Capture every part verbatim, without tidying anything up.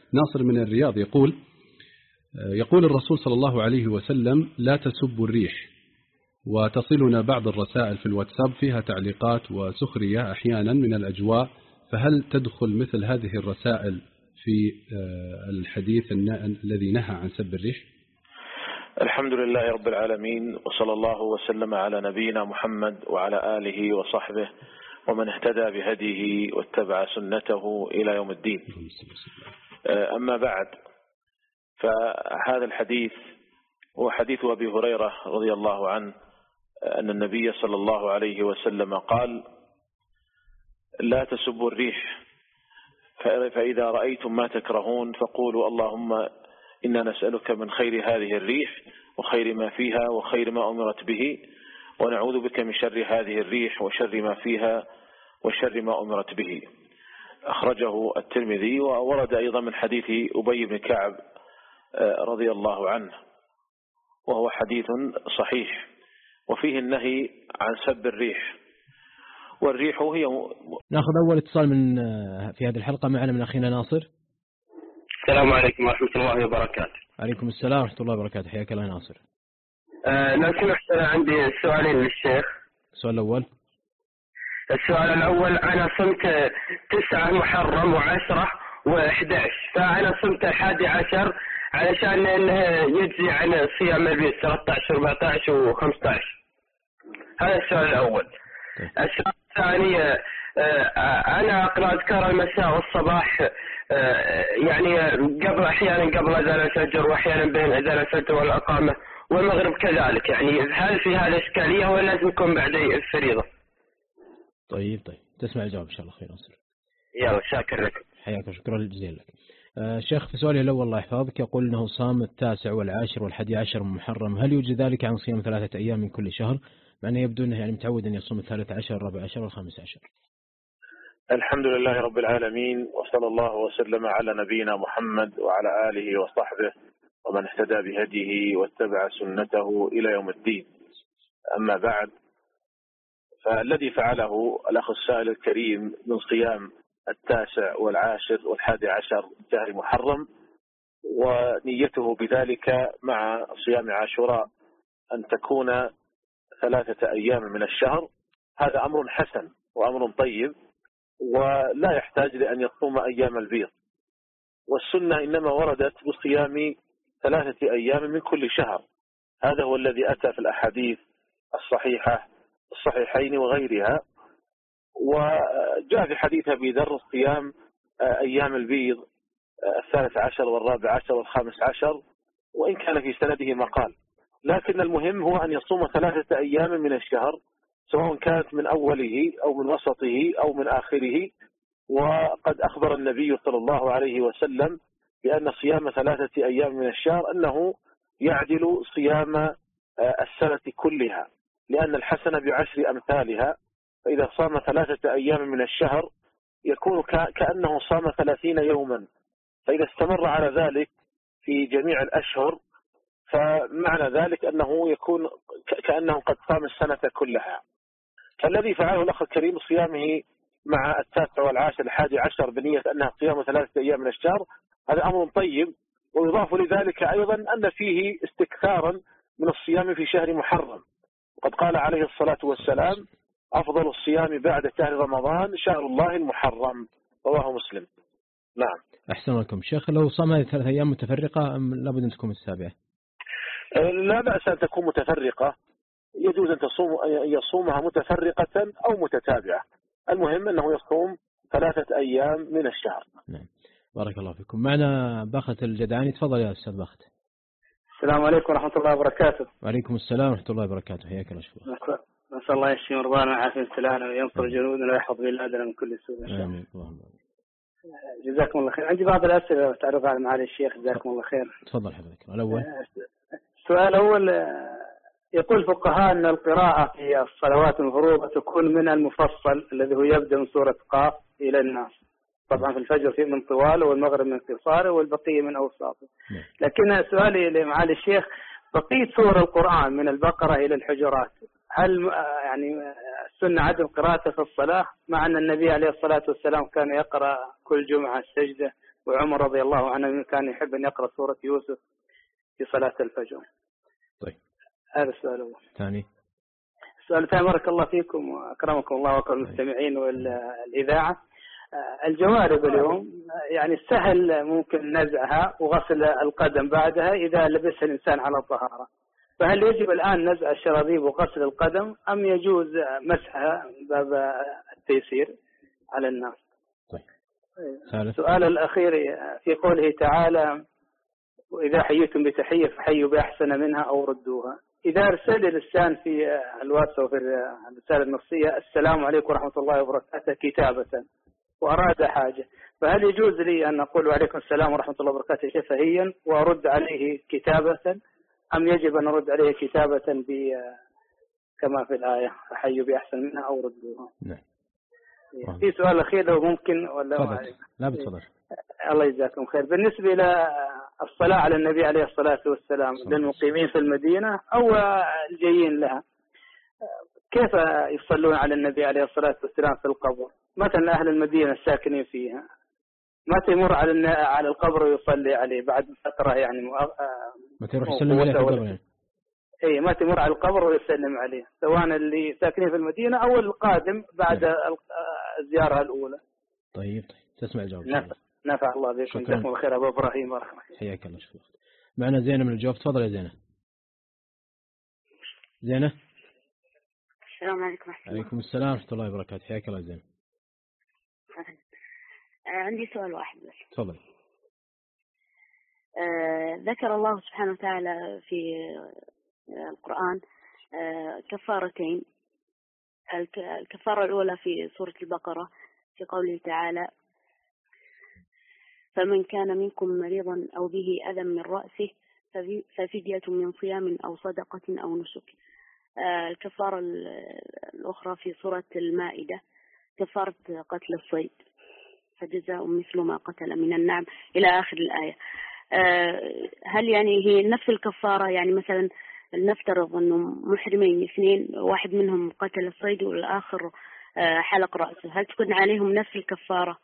ناصر من الرياض يقول يقول الرسول صلى الله عليه وسلم لا تسبوا الريح، وتصلنا بعض الرسائل في الواتساب فيها تعليقات وسخرية أحيانا من الأجواء، فهل تدخل مثل هذه الرسائل في الحديث الذي نهى عن سب الريح؟ الحمد لله رب العالمين، وصلى الله وسلم على نبينا محمد وعلى آله وصحبه ومن اهتدى بهديه واتبع سنته إلى يوم الدين. أما بعد، فهذا الحديث هو حديث أبي هريرة رضي الله عنه أن النبي صلى الله عليه وسلم قال: لا تسبوا الريح، فإذا رأيتم ما تكرهون فقولوا اللهم إنا نسألك من خير هذه الريح وخير ما فيها وخير ما أمرت به، ونعوذ بك من شر هذه الريح وشر ما فيها وشر ما أمرت به. أخرجه الترمذي، وورد أيضا من حديث أبي بن كعب رضي الله عنه، وهو حديث صحيح وفيه النهي عن سب الريح. والريح هي نأخذ أول اتصال من في هذه الحلقة معنا من أخينا ناصر. السلام عليكم ورحمة الله وبركاته. عليكم السلام ورحمة الله وبركاته، حياك الله ناصر. أه لو سمحت، أنا عندي سؤالين للشيخ. السؤال الأول السؤال الأول أنا صمت تسعة محرم وعشرة وأحد عشر، فأنا صمت الحادي عشر علشان إنه يجزي عن صيام البيت ثلاثة عشر وأربعة عشر وخمسة عشر. هذا السؤال الأول. السؤال الثاني، أنا أقرأ أذكار المساء والصباح يعني قبل أحيانا قبل أذان الفجر، وأحيانا بين أذان الفجر والإقامة والمغرب كذلك، يعني هل في هذا إشكالية ولا لازم يكون بعد الفريضة؟ طيب طيب تسمع الجواب إن شاء الله. خير ناصر. يلا شاكر لك. حياك وشكرا جزيلا لك. آه شيخ، في سؤالي الأول الله يحفظك يقول أنه صام التاسع والعاشر والحادي عشر من محرم، هل يوجد ذلك عن صيام ثلاثة أيام من كل شهر؟ مع أنه يبدو أنه يعني متعود أن يصوم الثالث عشر والرابع عشر والخامس عشر. الحمد لله رب العالمين، وصلى الله وسلم على نبينا محمد وعلى آله وصحبه ومن اهتدى بهديه واتبع سنته إلى يوم الدين. أما بعد، فالذي فعله الأخ السائل الكريم من صيام التاسع والعاشر والحادي عشر شهر محرم، ونيته بذلك مع صيام عاشوراء أن تكون ثلاثة أيام من الشهر، هذا أمر حسن وأمر طيب، ولا يحتاج لأن يصوم أيام البيض. والسنة إنما وردت بصيام ثلاثة أيام من كل شهر، هذا هو الذي أتى في الأحاديث الصحيحة الصحيحين وغيرها. وجاء في حديث أبي ذر صيام أيام البيض الثالث عشر والرابع عشر والخامس عشر، وإن كان في سنده مقال، لكن المهم هو أن يصوم ثلاثة أيام من الشهر، سواء كانت من أوله أو من وسطه أو من آخره. وقد أخبر النبي صلى الله عليه وسلم بأن صيام ثلاثة أيام من الشهر أنه يعدل صيام السنة كلها، لأن الحسنة بعشر أمثالها، فإذا صام ثلاثة أيام من الشهر يكون كأنه صام ثلاثين يوما، فإذا استمر على ذلك في جميع الأشهر فمعنى ذلك أنه يكون كأنه قد صام السنة كلها. فالذي فعله الأخ الكريم صيامه مع التاسع والعاشر الحادي عشر بنية أنها صيام ثلاثة أيام من الشهر، هذا أمر طيب. ويضاف لذلك أيضا أن فيه استكثارا من الصيام في شهر محرم، وقد قال عليه الصلاة والسلام: أفضل الصيام بعد شهر رمضان شهر الله المحرم، رواه مسلم. نعم. أحسن لكم شيخ، لو صام هذه ثلاث أيام متفرقة أم لابد أن تكون السابعة؟ لا بأس أن تكون متفرقة، يجوز أن تصوم يصومها متفرقة أو متتابعة، المهم أنه يصوم ثلاثة أيام من الشهر. نعم. بارك الله فيكم. معنا بخت الجدعاني، تفضل يا أستاذ بخت. السلام عليكم ورحمة الله وبركاته. وعليكم السلام ورحمة الله وبركاته، حياك الله. شكرا. نسأل الله يشفي مرضانا ويعافي ابتلانا وينصر جنودنا ويحفظ بلادنا من كل سوء إن شاء الله. آمين. اللهم جزاكم الله خير. عندي بعض الأسئلة تعرض على معالي الشيخ، جزاكم الله خير. تفضل حضرتك. الأول، السؤال الأول، يقول الفقهاء أن القراءة في الصلوات المفروضة تكون من المفصل الذي هو يبدأ من سورة قاف إلى الناس، طبعا في الفجر في من طواله والمغرب من قصاره والبقية من أوساطه. لكن سؤالي لمعالي الشيخ، بقية سور القرآن من البقرة إلى الحجرات، هل يعني السنة عدم قراءته في الصلاة، مع أن النبي عليه الصلاة والسلام كان يقرأ كل جمعة السجدة وعمر رضي الله عنه كان يحب أن يقرأ سورة يوسف في صلاة الفجر. طيب هذا السؤال الأول. ثاني السؤال الثاني بارك الله فيكم وأكرمكم الله وأكرم المستمعين والإذاعة. الجوارب اليوم يعني سهل ممكن نزعها وغسل القدم بعدها إذا لبسها الإنسان على الطهارة، فهل يجب الآن نزع الشرابيب وغسل القدم أم يجوز مسحها باب التيسير على الناس؟ طيب. السؤال الأخير في قوله تعالى وإذا حييتم بتحية فحيوا بأحسن منها أو ردوها. إذا أرسل الإنسان في الواتس أو في الرسالة النصية السلام عليكم ورحمة الله وبركاته كتابة وأراد حاجة، فهل يجوز لي أن أقول وعليكم السلام ورحمة الله وبركاته شفهيا وأرد عليه كتابة، أم يجب أن أرد عليه كتابة كما في الآية فحيوا بأحسن منها أو ردوها؟ نعم. في سؤال أخير لو ممكن ولا تفضل. لا بتفضل. الله يجزاكم خير. بالنسبة إلى الصلاة على النبي عليه الصلاة والسلام للمقيمين في المدينة أو الجايين لها، كيف يصلون على النبي عليه الصلاة والسلام في القبر؟ مثلا أهل المدينة الساكنين فيها ما تمر على على القبر ويصلي عليه بعد فترة يعني ما تروح يسلم عليه في القبر. اي ما تمر على القبر ويسلم عليه، سواء اللي ساكنين في المدينة أو القادم بعد نعم. الزيارة الأولى. طيب طيب تسمع الجواب. نفع, نفع الله بكم. جزاكم الله خير أبو إبراهيم بارك الله فيك. حياك الله. شكرا. معنا زينة من الجواب. تفضل يا زينة. زينة. السلام عليكم ورحمة الله. عليكم السلام ورحمة الله وبركاته. حياك الله زينة. عندي سؤال واحد بس. تفضل. آه ذكر الله سبحانه وتعالى في القرآن آه كفارتين. الكفارة الأولى في سورة البقرة في قوله تعالى فمن كان منكم مريضا أو به أذى من رأسه ففدية من صيام أو صدقة أو نسك. آه الكفارة الأخرى في سورة المائدة كفارة قتل الصيد فجزاء مثل ما قتل من النعم إلى آخر الآية. أه هل يعني هي نفس الكفارة؟ يعني مثلا نفترض أنه محرمين اثنين واحد منهم قتل الصيد والآخر أه حلق رأسه، هل تكون عليهم نفس الكفارة؟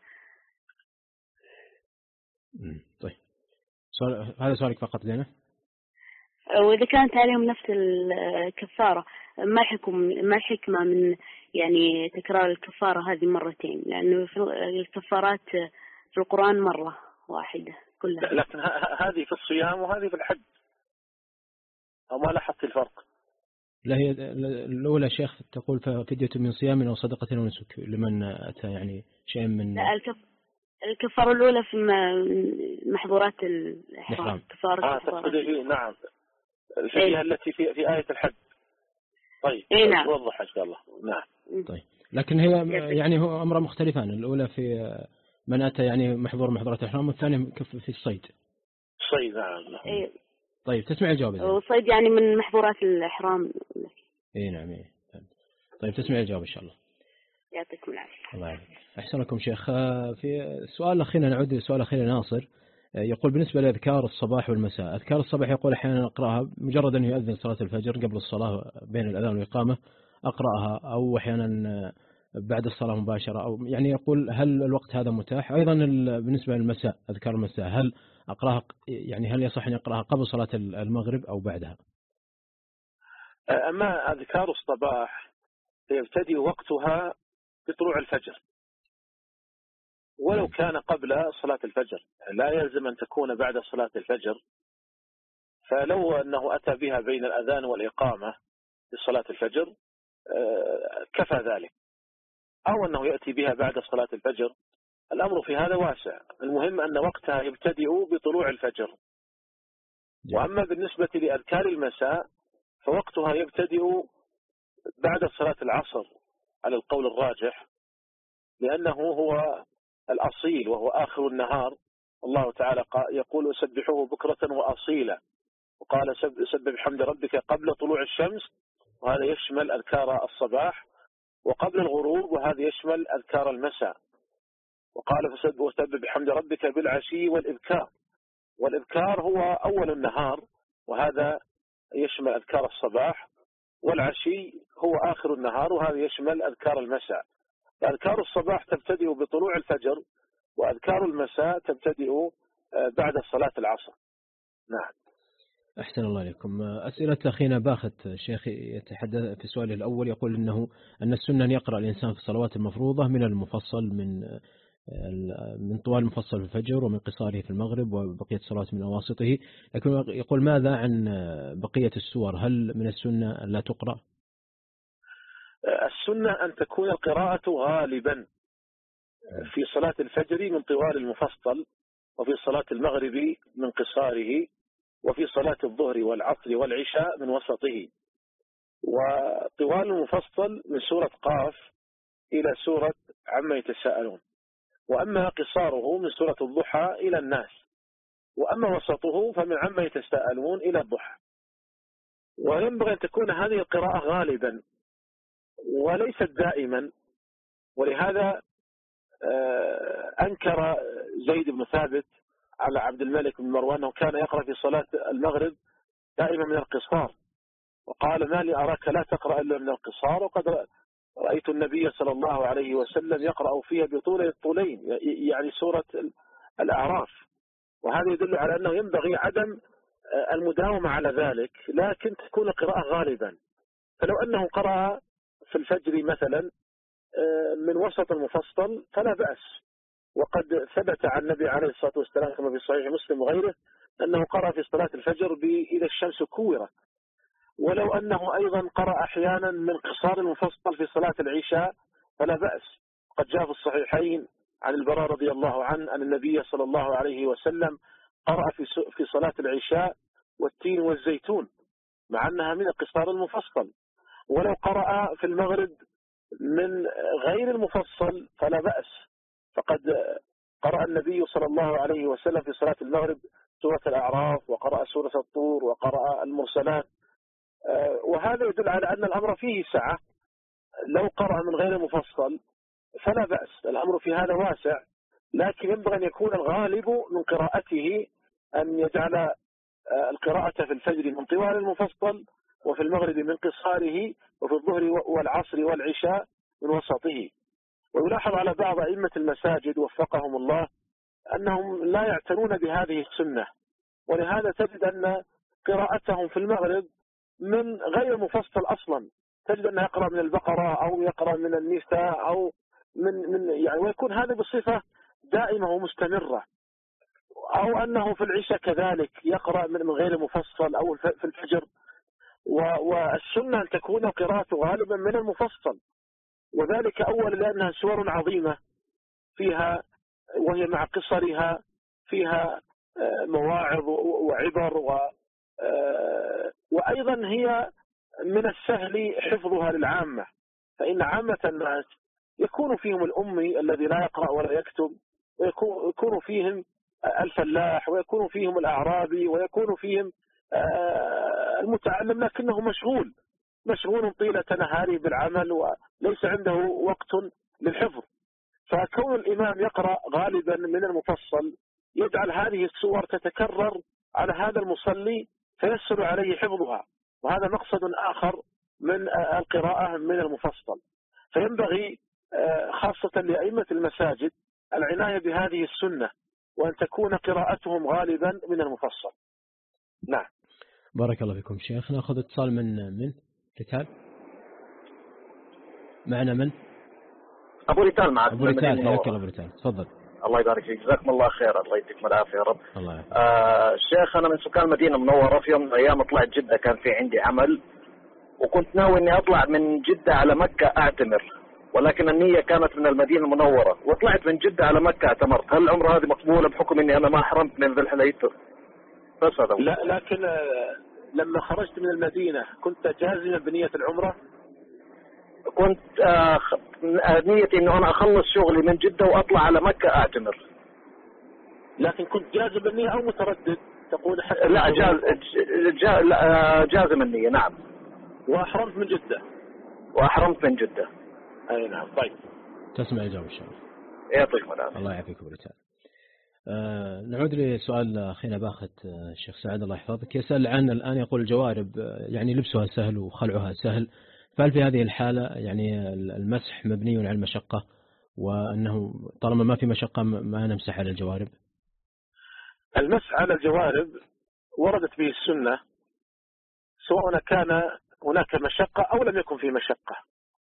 طيب سؤال هذا سؤالك فقط زينة؟ وإذا كانت عليهم نفس الكفارة ما الحكم ما الحكمة من يعني تكرار الكفارة هذه مرتين؟ لأنه الكفارات في القرآن مرة واحدة كلها. لكن هذه في الصيام وهذه في الحج، أو ما لاحظت الفرق؟ لا هي الأولى شيخ تقول ففدية من صيام أو صدقة أو نسك لمن أتى يعني شيء من. لا الكف... الكفارة الأولى في محظورات الإحرام. كفارة آه تقصدي نعم الفدية إيه؟ التي في في آية الحج. طيب إيه نعم. وضح إن شاء الله. نعم. طيب لكن هي يعني هو أمر مختلفان، الأولى في من أتى يعني محظور محظورات الإحرام والثاني في الصيد. الصيد نعم. إيه. طيب تسمع الجواب. الصيد يعني من محظورات الإحرام. إيه نعم إيه. طيب تسمع الجواب إن شاء الله. يعطيكم العافية. الله يعافيك. أحسنكم شيخ. في السؤال الأخير نعود للسؤال الأخير ناصر يقول بالنسبة لأذكار الصباح والمساء، أذكار الصباح يقول أحيانا أقرأها مجرد أن يؤذن صلاة الفجر قبل الصلاة بين الأذان والإقامة أقرأها، أو أحيانا بعد الصلاة مباشرة، أو يعني يقول هل الوقت هذا متاح؟ أيضا بالنسبة للمساء أذكار المساء هل أقرأها يعني هل يصح أن يقرأها قبل صلاة المغرب أو بعدها؟ أما أذكار الصباح يبتدئ وقتها بطلوع الفجر ولو كان قبل صلاة الفجر، لا يلزم أن تكون بعد صلاة الفجر، فلو أنه أتى بها بين الأذان والإقامة لصلاة الفجر كفى ذلك، أو أنه يأتي بها بعد صلاة الفجر، الأمر في هذا واسع، المهم أن وقتها يبتدئ بطلوع الفجر. وأما بالنسبة لأذكار المساء فوقتها يبتدئ بعد صلاة العصر على القول الراجح، لأنه هو الأصيل وهو آخر النهار. الله تعالى يقول سبحوه بكرة وأصيلا، وقال سبح بحمد ربك قبل طلوع الشمس، وهذا يشمل أذكار الصباح، وقبل الغروب وهذا يشمل أذكار المساء، وقال فسبح بحمد ربك بالعشي والإبكار، والإبكار هو أول النهار وهذا يشمل أذكار الصباح، والعشي هو آخر النهار وهذا يشمل أذكار المساء. أذكار الصباح تبتدئ بطلوع الفجر وأذكار المساء تبتدئ بعد صلاة العصر. نعم. أحسن الله إليكم. أسئلة أخينا باخت شيخ يتحدث في سؤاله الأول، يقول إنه أن السنة أن يقرأ الإنسان في الصلوات المفروضة من المفصل من من طوال المفصل في الفجر ومن قصاره في المغرب وبقية الصلوات من أواسطه، لكن يقول ماذا عن بقية السور؟ هل من السنة لا تقرأ؟ السنة أن تكون القراءة غالبا في صلاة الفجر من طوال المفصل، وفي صلاة المغرب من قصاره، وفي صلاة الظهر والعصر والعشاء من وسطه. وطوال المفصل من سورة قاف إلى سورة عما يتساءلون، وأما قصاره من سورة الضحى إلى الناس، وأما وسطه فمن عما يتساءلون إلى الضحى. وينبغي أن تكون هذه القراءة غالبا وليست دائما، ولهذا أنكر زيد بن ثابت على عبد الملك بن مروان أنه كان يقرأ في صلاة المغرب دائما من القصار، وقال ما لي أراك لا تقرأ إلا من القصار، وقد رأيت النبي صلى الله عليه وسلم يقرأ فيها بطول الطولين، يعني سورة الأعراف. وهذا يدل على أنه ينبغي عدم المداومة على ذلك، لكن تكون القراءة غالبا. فلو أنه قرأ في الفجر مثلا من وسط المفصل فلا بأس، وقد ثبت عن النبي عليه الصلاة والسلام كما في صحيح مسلم وغيره أنه قرأ في صلاة الفجر إذا الشمس كورت. ولو أنه أيضا قرأ أحيانا من قصار المفصل في صلاة العشاء فلا بأس. قد جاء في الصحيحين عن البراء رضي الله عنه أن النبي صلى الله عليه وسلم قرأ في صلاة العشاء والتين والزيتون، مع أنها من القصار المفصل. ولو قرأ في المغرب من غير المفصل فلا بأس، فقد قرأ النبي صلى الله عليه وسلم في صلاة المغرب سورة الأعراف، وقرأ سورة الطور، وقرأ المرسلات. وهذا يدل على أن الأمر فيه سعة. لو قرأ من غير المفصل فلا بأس، الأمر في هذا واسع، لكن ينبغي أن يكون الغالب من قراءته أن يجعل القراءة في الفجر من طوال المفصل، وفي المغرب من قصاره، وفي الظهر والعصر والعشاء من وسطه. ويلاحظ على بعض أئمة المساجد وفقهم الله أنهم لا يعتنون بهذه السنة، ولهذا تجد أن قراءتهم في المغرب من غير مفصل أصلا، تجد أنه يقرأ من البقرة أو يقرأ من النساء أو من من يعني، ويكون هذا بصفة دائمة ومستمرة. أو أنه في العشاء كذلك يقرأ من غير مفصل، أو في الفجر. والسنة أن تكون قراءته غالبا من المفصل، وذلك أولا لأنها سور عظيمة فيها، وهي مع قصرها فيها مواعظ وعبر، و وأيضا هي من السهل حفظها للعامة، فإن عامة الناس يكون فيهم الأمي الذي لا يقرأ ولا يكتب، ويكون فيهم الفلاح، ويكون فيهم الأعرابي، ويكون فيهم المتعلم لكنه مشغول مشغول طيلة نهاره بالعمل وليس عنده وقت للحفظ. فكون الإمام يقرأ غالبا من المفصل يجعل هذه السور تتكرر على هذا المصلي فيسهل عليه حفظها، وهذا مقصد آخر من القراءة من المفصل. فينبغي خاصة لأئمة المساجد العناية بهذه السنة، وأن تكون قراءتهم غالبا من المفصل. نعم. بارك الله فيكم شيخ. نأخذ اتصال من من ريتال. معنا من؟ أبو ريتال. معك أبو ريتال. حياك الله أبو ريتال، تفضل. الله يبارك فيك، جزاكم الله خير، الله يديكم العافية يا رب. الله يعافيك. آه شيخ، أنا من سكان المدينة المنورة. في يوم من الأيام طلعت جدة، كان في عندي عمل، وكنت ناوي إني أطلع من جدة على مكة أعتمر، ولكن النية كانت من المدينة المنورة، وطلعت من جدة على مكة اعتمرت. هل العمرة هذه مقبولة بحكم إني أنا ما حرمت من ذي الحليفة؟ بس هذا. لا، لكن لما خرجت من المدينة كنت جازما بنية العمرة؟ كنت آه نيتي إنه أنا أخلص شغلي من جدة وأطلع على مكة أعتمر. لكن كنت جازم بالنية أو متردد تقول حتى؟ لا، جاز جا لا جازم النية. نعم. وأحرمت من جدة؟ وأحرمت من جدة. أي نعم. طيب، تسمع إجابة إن شاء الله. يعطيكم العافية. الله يعافيك أبو ريتال. آه نعود لسؤال أخينا باخت الشيخ سعد الله يحفظك، يسأل عن الآن، يقول الجوارب يعني لبسها سهل وخلعها سهل، فهل في هذه الحالة يعني المسح مبني على المشقة؟ وأنه طالما ما في مشقة ما نمسح على الجوارب؟ المسح على الجوارب وردت به السنة سواء كان هناك مشقة أو لم يكن في مشقة.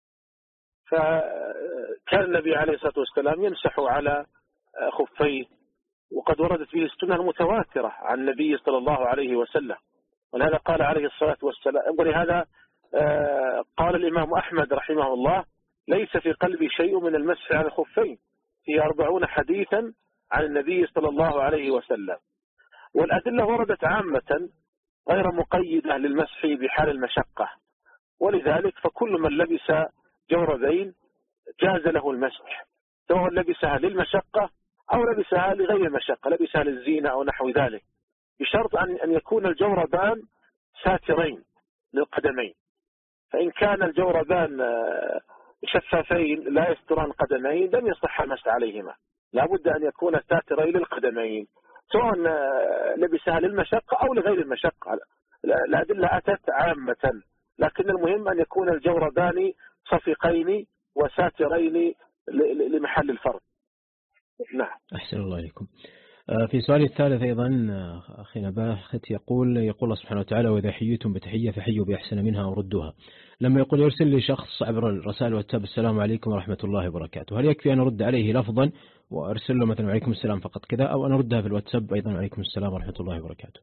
فكان النبي عليه الصلاة والسلام يمسح على خفيه، وقد وردت به السنة المتواترة عن النبي صلى الله عليه وسلم. ولهذا قال عليه الصلاة والسلام، ولهذا قال الإمام أحمد رحمه الله: ليس في قلبي شيء من المسح على الخفين، في أربعون حديثا عن النبي صلى الله عليه وسلم. والأدلة وردت عامة غير مقيدة للمسح بحال المشقة، ولذلك فكل من لبس جوربين جاز له المسح، سواء لبسها للمشقة أو لبسها لغير المشقة، لبسها للزينة أو نحو ذلك، بشرط أن يكون الجوربان ساترين للقدمين. فإن كان الجوربان شفافين لا يستران قدمين لم يصح المسح عليهما، لا بد أن يكون ساترين للقدمين، سواء لبسها للمشقة أو لغير المشقة. الأدلة أتت عامة، لكن المهم أن يكون الجوربان صفيقين وساترين لمحل الفرد. نعم. أحسن الله إليكم. في سؤال الثالث أيضا أخينا باخت يقول يقول الله سبحانه وتعالى: وإذا حييتم بتحية فحيوا بأحسن منها أو ردوها. لما يقول يرسل لي شخص عبر الرسائل والواتساب: السلام عليكم ورحمة الله وبركاته، هل يكفي أن أرد عليه لفظا وأرسل له مثلا عليكم السلام فقط كذا، أو أن أردها في الواتساب أيضا عليكم السلام ورحمة الله وبركاته؟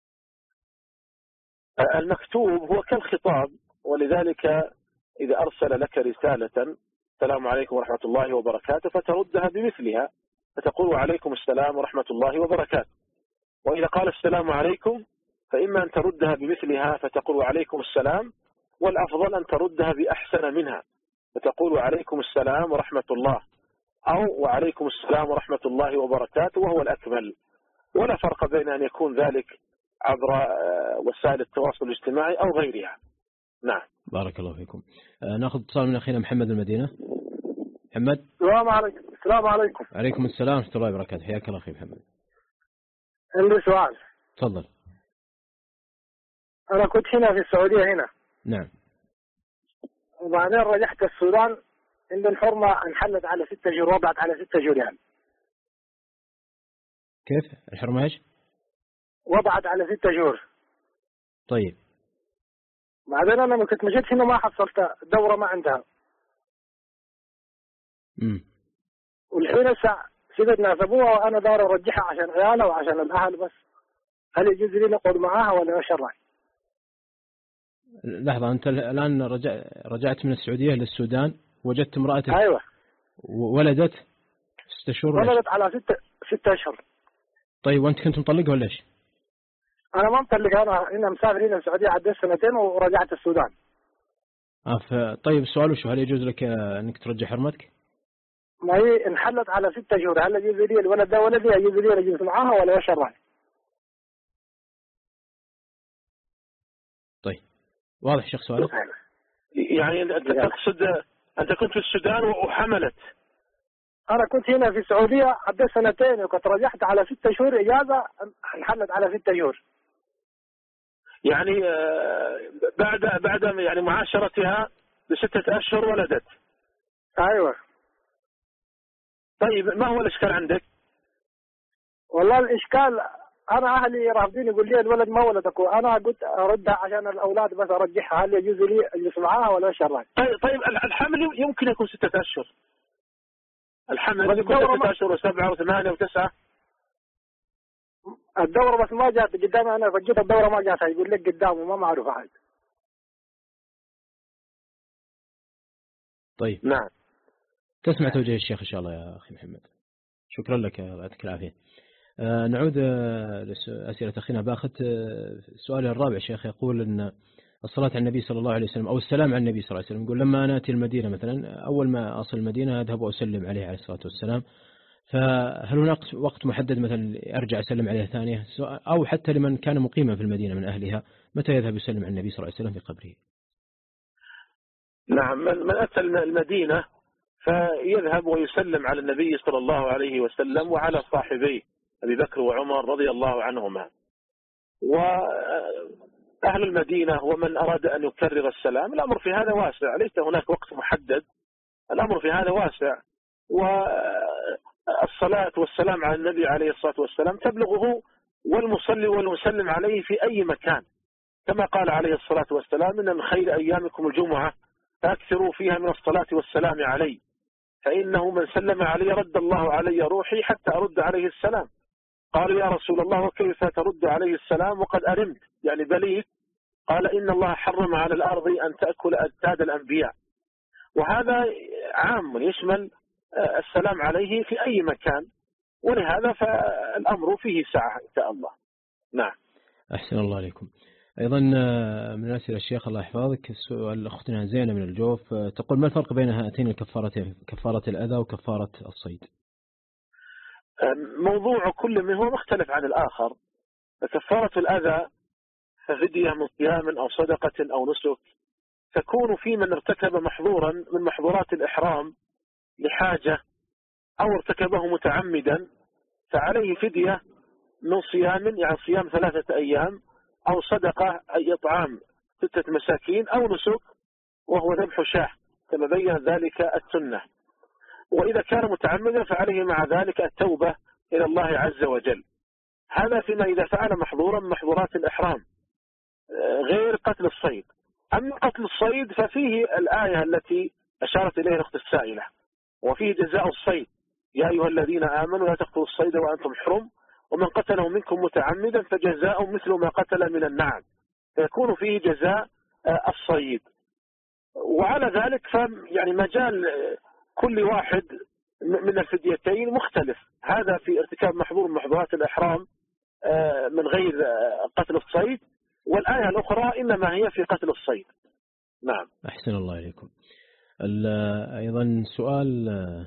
المكتوب هو كالخطاب، ولذلك إذا أرسل لك رسالة: السلام عليكم ورحمة الله وبركاته، فتردها بمثلها فتقول: عليكم السلام ورحمة الله وبركاته. وإذا قال السلام عليكم فإما أن تردها بمثلها فتقول: عليكم السلام، والأفضل أن تردها بأحسن منها فتقول: عليكم السلام ورحمة الله، أو وعليكم السلام ورحمة الله وبركاته، وهو الأكمل. ولا فرق بين أن يكون ذلك عبر وسائل التواصل الاجتماعي أو غيرها. نعم. بارك الله فيكم. ناخذ اتصال من أخينا محمد المدينة. محمد. السلام عليكم. السلام عليكم. عليكم السلام ورحمة الله وبركاته، حياك الله أخي محمد. عندي سؤال. تفضل. أنا كنت هنا في السعودية هنا. نعم. وبعدين رجعت السودان، عند الحرمة انحلت على ستة شهور، وضعت على ستة شهور يعني. كيف الحرمة ايش؟ وضعت على ستة شهور. طيب. بعدين أنا ما كنت مشيت هنا ما حصلت دورة ما عندها. امم. والحين هسه سيدت ناس أبوها وأنا دار أرجعها عشان عيالها وعشان الأهل بس. هل يجوز لي نقعد معاها ولا ايش الرأي؟ لحظة، أنت الآن رجع رجعت من السعودية للسودان، وجدت امرأتك أيوة ولدت ستة شهور. ولدت على ستة ستة أشهر. طيب، وأنت كنت مطلقة ولا إيش؟ أنا ما مطلق، أنا هنا مسافر هنا السعودية عديت سنتين ورجعت السودان. آه ف... طيب السؤال وشو، هل يجوز لك أنك ترجع حرمتك؟ ما هي انحلت على ستة شهور، هل يجوز لي الولد ده ولدي يجوز لي أجلس معاها ولا ايش الرأي؟ طيب واضح شيخ سؤالك؟ يعني أنت تقصد أنت كنت في السودان وحملت؟ أنا كنت هنا في السعودية عديت سنتين وكنت رجعت على ستة شهور إجازة، انحلت على ستة شهور. يعني بعد بعد يعني معاشرتها بستة أشهر ولدت. أيوة. طيب ما هو الإشكال عندك؟ والله الإشكال أنا أهلي رافضين، يقول لي الولد ما ولدك، وأنا قلت أردها عشان الأولاد بس أرجعها، هل يجوز لي أجلس معاها ولا إيش الرأي؟ طيب طيب الحمل يمكن يكون ستة أشهر. الحمل يكون ستة أشهر وسبعة وثمانية وتسعة. الدورة بس ما جات قدامي، أنا فجيت الدورة ما جاتها، يقول لك قدامه ما معروف حاجة. طيب. نعم. تسمع توجيه الشيخ إن شاء الله يا أخي محمد. شكرا لك، يعطيك العافية. آه نعود آه لأسئلة أخينا باخت. آه السؤال الرابع شيخ يقول أن الصلاة على النبي صلى الله عليه وسلم أو السلام على النبي صلى الله عليه وسلم، يقول لما نأتي المدينة مثلا أول ما أصل المدينة أذهب وأسلم عليه عليه الصلاة والسلام، فهل هناك وقت محدد مثلا أرجع أسلم عليه ثانية، أو حتى لمن كان مقيما في المدينة من أهلها متى يذهب يسلم على النبي صلى الله عليه وسلم في قبره؟ نعم، من أتى المدينة فيذهب ويسلم على النبي صلى الله عليه وسلم وعلى صاحبيه أبي بكر وعمر رضي الله عنهما. وأهل المدينة ومن أراد أن يكرر السلام، الأمر في هذا واسع، ليس هناك وقت محدد، الأمر في هذا واسع. والصلاة والسلام على النبي عليه الصلاة والسلام تبلغه والمصلي والمسلم عليه في أي مكان، كما قال عليه الصلاة والسلام: إن من خير أيامكم الجمعة فأكثروا فيها من الصلاة والسلام علي، فإنه من سلم علي رد الله علي روحي حتى أرد عليه السلام. قالوا: يا رسول الله وكيف ترد عليه السلام وقد أرمت، يعني بليت؟ قال: إن الله حرم على الأرض أن تأكل أجساد الأنبياء. وهذا عام يشمل السلام عليه في أي مكان، ولهذا فالأمر فيه سعة إن شاء الله. نعم. أحسن الله عليكم. أيضا من الأسئلة الشيخ الله يحفظك السؤال أختنا زينة من الجوف تقول: ما الفرق بين هاتين الكفارتين، كفارة الأذى وكفارة الصيد؟ موضوع كل منه مختلف عن الآخر. كفارة الأذى ففدية من صيام أو صدقة أو نسك، تكون في من ارتكب محظورا من محظورات الإحرام لحاجة أو ارتكبه متعمدا، فعليه فدية من صيام، يعني صيام ثلاثة أيام، أو صدقة أي إطعام ستة مساكين، أو نسك وهو ذبح شاة كما بين ذلك السنة. وإذا كان متعمدا فعليه مع ذلك التوبة إلى الله عز وجل. هذا فيما إذا فعل محظورا من محظورات الإحرام غير قتل الصيد. أما قتل الصيد ففيه الآية التي أشارت إليها الأخت السائلة: وفيه جزاء الصيد يا أيها الذين آمنوا لا تقتلوا الصيد وأنتم حرم ومن قتله منكم متعمدا فجزاء مثل ما قتل من النعم، فيكون فيه جزاء الصيد. وعلى ذلك يعني مجال كل واحد من الفديتين مختلف، هذا في ارتكاب محظور من محظورات الإحرام من غير قتل الصيد، والآية الأخرى إنما هي في قتل الصيد. نعم. أحسن الله إليكم. أيضا سؤال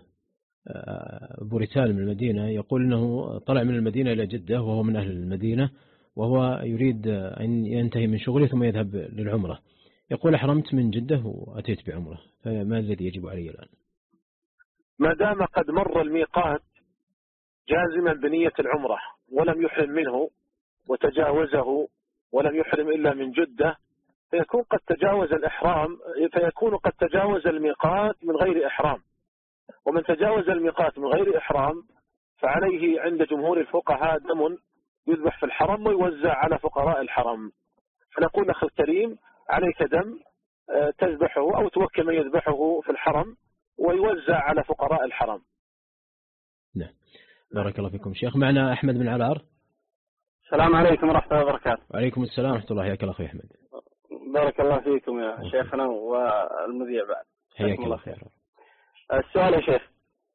أبو ريتال من المدينة يقول أنه طلع من المدينة إلى جدة وهو من أهل المدينة، وهو يريد أن ينتهي من شغله ثم يذهب للعمرة. يقول: أحرمت من جدة وأتيت بعمرة، فما الذي يجب علي الآن؟ ما دام قد مر الميقات جازما بنية العمرة ولم يحرم منه وتجاوزه ولم يحرم إلا من جدة، فيكون قد تجاوز الإحرام، فيكون قد تجاوز الميقات من غير إحرام. ومن تجاوز الميقات من غير إحرام فعليه عند جمهور الفقهاء دم يذبح في الحرم ويوزع على فقراء الحرم. فنقول: أخي الكريم عليك دم تذبحه أو توكل من يذبحه في الحرم ويوزع على فقراء الحرم. نعم. بارك الله فيكم شيخ. معنا أحمد بن علار. السلام عليكم ورحمة الله وبركاته. وعليكم السلام ورحمة الله. حياك الله أخي أحمد. بارك الله فيكم يا أوكي. شيخنا والمذيع بعد. حياك الله خير. السؤال يا شيخ.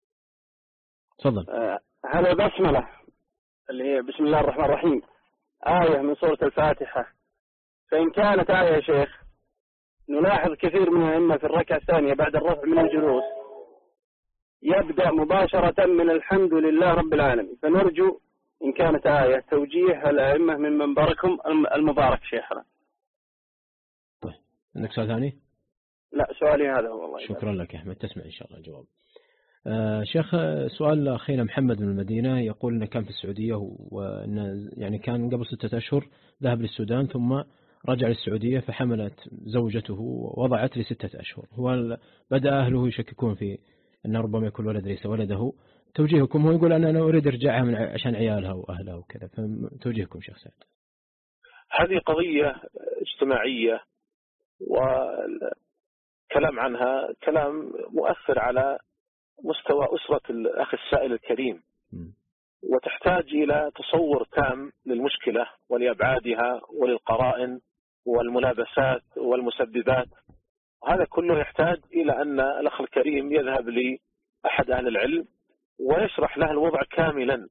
تفضل. هل البسملة اللي هي بسم الله الرحمن الرحيم آية من سورة الفاتحة؟ فإن كانت آية يا شيخ نلاحظ كثير من الأئمة في الركعة الثانية بعد الرفع من الجلوس يبدأ مباشرة من الحمد لله رب العالمين، فنرجو إن كانت آية توجيه الأئمة من منبركم المبارك شيخنا. طيب عندك سؤال ثاني؟ لا سؤالي هذا هو. والله شكرا لك يا أحمد، تسمع إن شاء الله الجواب. آه شيخ سؤال أخينا محمد من المدينة يقول أنه كان في السعودية وأنه يعني كان قبل ستة أشهر ذهب للسودان ثم رجع للسعودية فحملت زوجته ووضعت لستة أشهر. هو بدأ أهله يشككون في أنه ربما يكون ولد ليس ولده. توجيهكم، هو يقول أنا أريد أرجعها من عشان عيالها وأهلها وكذا، فتوجيهكم شيخ سعد. هذه قضية اجتماعية وكلام عنها كلام مؤثر على مستوى أسرة الأخ السائل الكريم، وتحتاج إلى تصور تام للمشكلة ولأبعادها وللقرائن والملابسات والمسببات. هذا كله يحتاج إلى أن الأخ الكريم يذهب لأحد أهل العلم ويشرح له الوضع كاملا،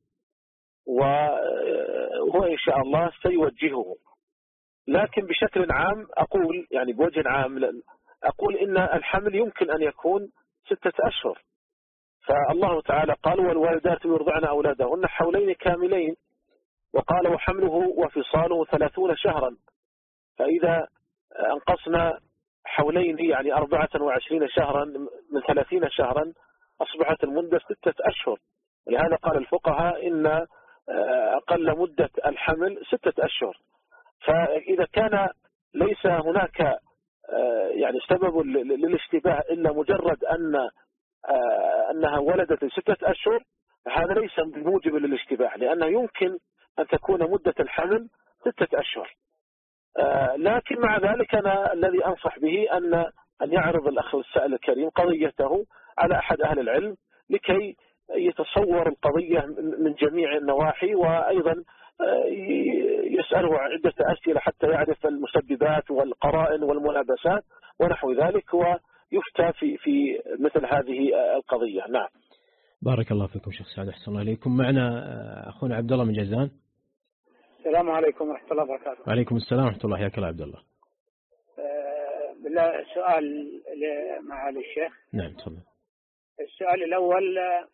وهو إن شاء الله سيوجهه. لكن بشكل عام أقول يعني بوجه عام أقول إن الحمل يمكن أن يكون ستة أشهر، فالله تعالى قال: والوالدات يرضعن أولادهن حولين كاملين، وقال: وحمله وفصاله ثلاثون شهرا. فإذا أنقصنا حولين يعني أربعة وعشرين شهرا من ثلاثين شهرا أصبحت المدة ستة أشهر. ولهذا قال الفقهاء إن أقل مدة الحمل ستة أشهر. فإذا كان ليس هناك يعني سبب للاشتباه إلا مجرد أن أنها ولدت ستة أشهر، هذا ليس بموجب للاشتباه، لأنه يمكن أن تكون مدة الحمل ستة أشهر. لكن مع ذلك أنا الذي أنصح به أن أن يعرض الأخ السائل الكريم قضيته على أحد أهل العلم لكي يتصور القضية من جميع النواحي، وأيضا يسأله عدة أسئلة حتى يعرف المسببات والقرائن والملابسات ونحو ذلك، ويفتى في في مثل هذه القضية. نعم. بارك الله فيكم شيخ سعد، أحسن الله إليكم. معنا أخونا عبد الله من جازان. السلام عليكم ورحمة الله وبركاته. وعليكم السلام ورحمة الله، حياك الله عبد الله. بالله سؤال معالي الشيخ. نعم تفضل. السؤال الأول،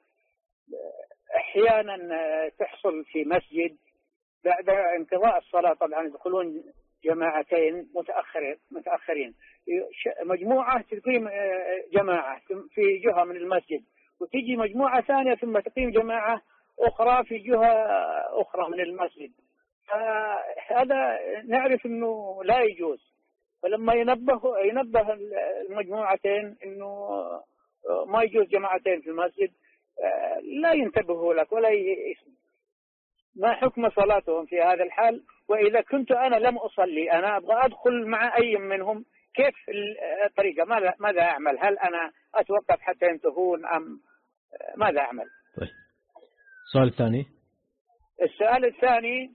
أحيانا تحصل في مسجد بعد انقضاء الصلاة، طبعا يدخلون جماعتين متأخرين متأخرين مجموعة تقيم جماعة في جهة من المسجد، وتجي مجموعة ثانية ثم تقيم جماعة أخرى في جهة أخرى من المسجد. هذا نعرف أنه لا يجوز، فلما ينبه ينبه المجموعتين أنه ما يجوز جماعتين في المسجد لا ينتبهوا لك ولا يسمع. ما حكم صلاتهم في هذا الحال؟ وإذا كنت أنا لم أصلي، أنا أبغى أدخل مع أي منهم، كيف الطريقة؟ ماذا ماذا أعمل؟ هل أنا أتوقف حتى ينتهون أم ماذا أعمل؟ طيب. السؤال الثاني. السؤال الثاني،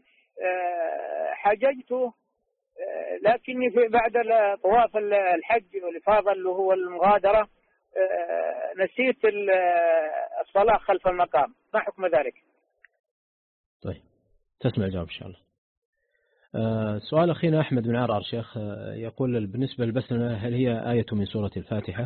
حججت لكني في بعد طواف الحج والإفاضة اللي هو المغادرة نسيت الصلاة خلف المقام، ما حكم ذلك؟ طيب تسمع الجواب إن شاء الله. آه سؤال أخينا أحمد بن عرعر شيخ، آه يقول بالنسبة للبسملة هل هي آية من سورة الفاتحة؟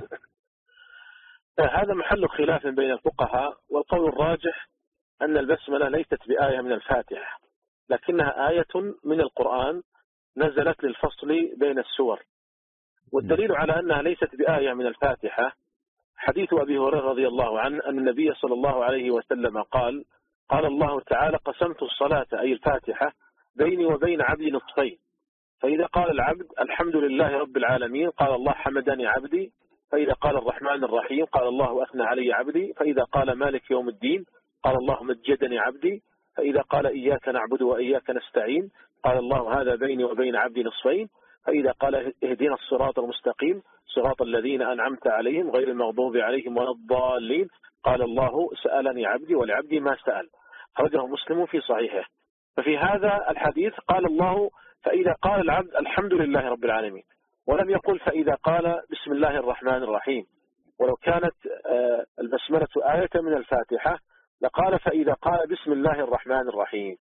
هذا محل خلاف بين الفقهاء، والقول الراجح أن البسملة ليست بآية من الفاتحة، لكنها آية من القرآن نزلت للفصل بين السور. والدليل على أنها ليست بآية من الفاتحة حديث أبي هريرة رضي الله عنه أن النبي صلى الله عليه وسلم قال: قال الله تعالى: قسمت الصلاة أي الفاتحة بيني وبين عبدي نصفين، فإذا قال العبد الحمد لله رب العالمين قال الله حمدني عبدي، فإذا قال الرحمن الرحيم قال الله أثنى علي عبدي، فإذا قال مالك يوم الدين قال الله مجدني عبدي، فإذا قال إياك نعبد وإياك نستعين قال الله هذا بيني وبين عبدي نصفين، فإذا قال اهدنا الصراط المستقيم صراط الذين أنعمت عليهم غير المغضوب عليهم ولا الضالين قال الله سألني عبدي ولعبدي ما سأل. خرجه مسلم في صحيحه. ففي هذا الحديث قال الله فإذا قال العبد الحمد لله رب العالمين، ولم يقل فإذا قال بسم الله الرحمن الرحيم. ولو كانت البسملة آية من الفاتحة لقال فإذا قال بسم الله الرحمن الرحيم،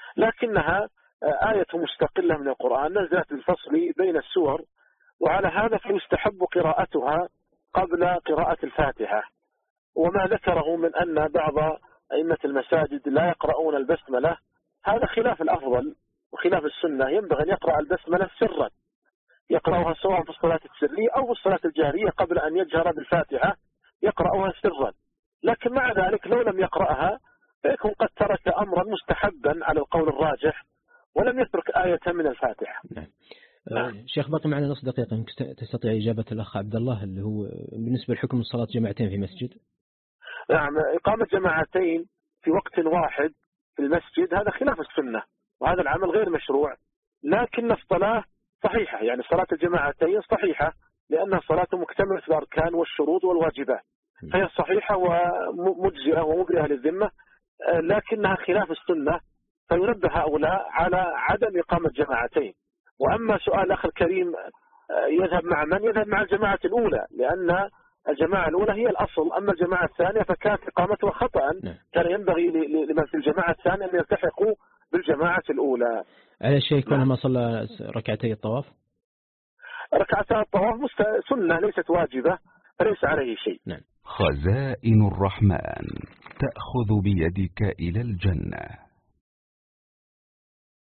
لكنها آية مستقلة من القرآن نزلت الفصل بين السور، وعلى هذا فيستحب قراءتها قبل قراءة الفاتحة. وما ذكره من أن بعض أئمة المساجد لا يقرؤون البسملة هذا خلاف الأفضل وخلاف السنة، ينبغي أن يقرأ البسملة سرا، يقرأها سواء في الصلاة السرية أو في الصلاة الجهرية قبل أن يجهر بالفاتحة يقرأها سرا. لكن مع ذلك لو لم يقرأها فيكون قد ترك أمرا مستحبا على القول الراجح ولم يترك آية من الفاتحة. نعم. نعم. شيخ باقي معنا نص دقيقة، تستطيع إجابة الأخ عبد الله اللي هو بالنسبة لحكم الصلاة جماعتين في مسجد؟ نعم، إقامة جماعتين في وقت واحد في المسجد هذا خلاف السنة، وهذا العمل غير مشروع، لكن الصلاة صحيحة، يعني صلاة الجماعتين صحيحة لأنها صلاة مكتملة الأركان والشروط والواجبات، فهي صحيحة ومجزئة ومبرئة للذمة، لكنها خلاف السنة، فينبه هؤلاء على عدم إقامة جماعتين. وأما سؤال أخي الكريم يذهب مع من؟ يذهب مع الجماعة الأولى، لأن الجماعة الأولى هي الأصل، أما الجماعة الثانية فكانت إقامتها خطأ، كان ينبغي لمن في الجماعة الثانية أن يلتحقوا بالجماعة الأولى. على الشيء كونه ما صلى ركعتي الطواف؟ ركعتي الطواف سنة ليست واجبة فليس عليه شيء. نعم. خزائن الرحمن تأخذ بيدك إلى الجنة.